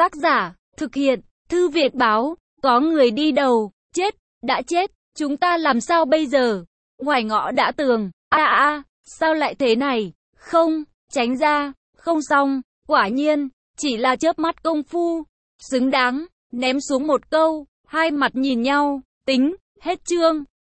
Tác giả, thực hiện, Thư viện báo, có người đi đầu, chết, đã chết, chúng ta làm sao bây giờ? Ngoài ngõ đã tường, sao lại thế này? Không, tránh ra, không xong, quả nhiên, chỉ là chớp mắt công phu, xứng đáng, ném xuống một câu, hai mặt nhìn nhau, tính, hết chương.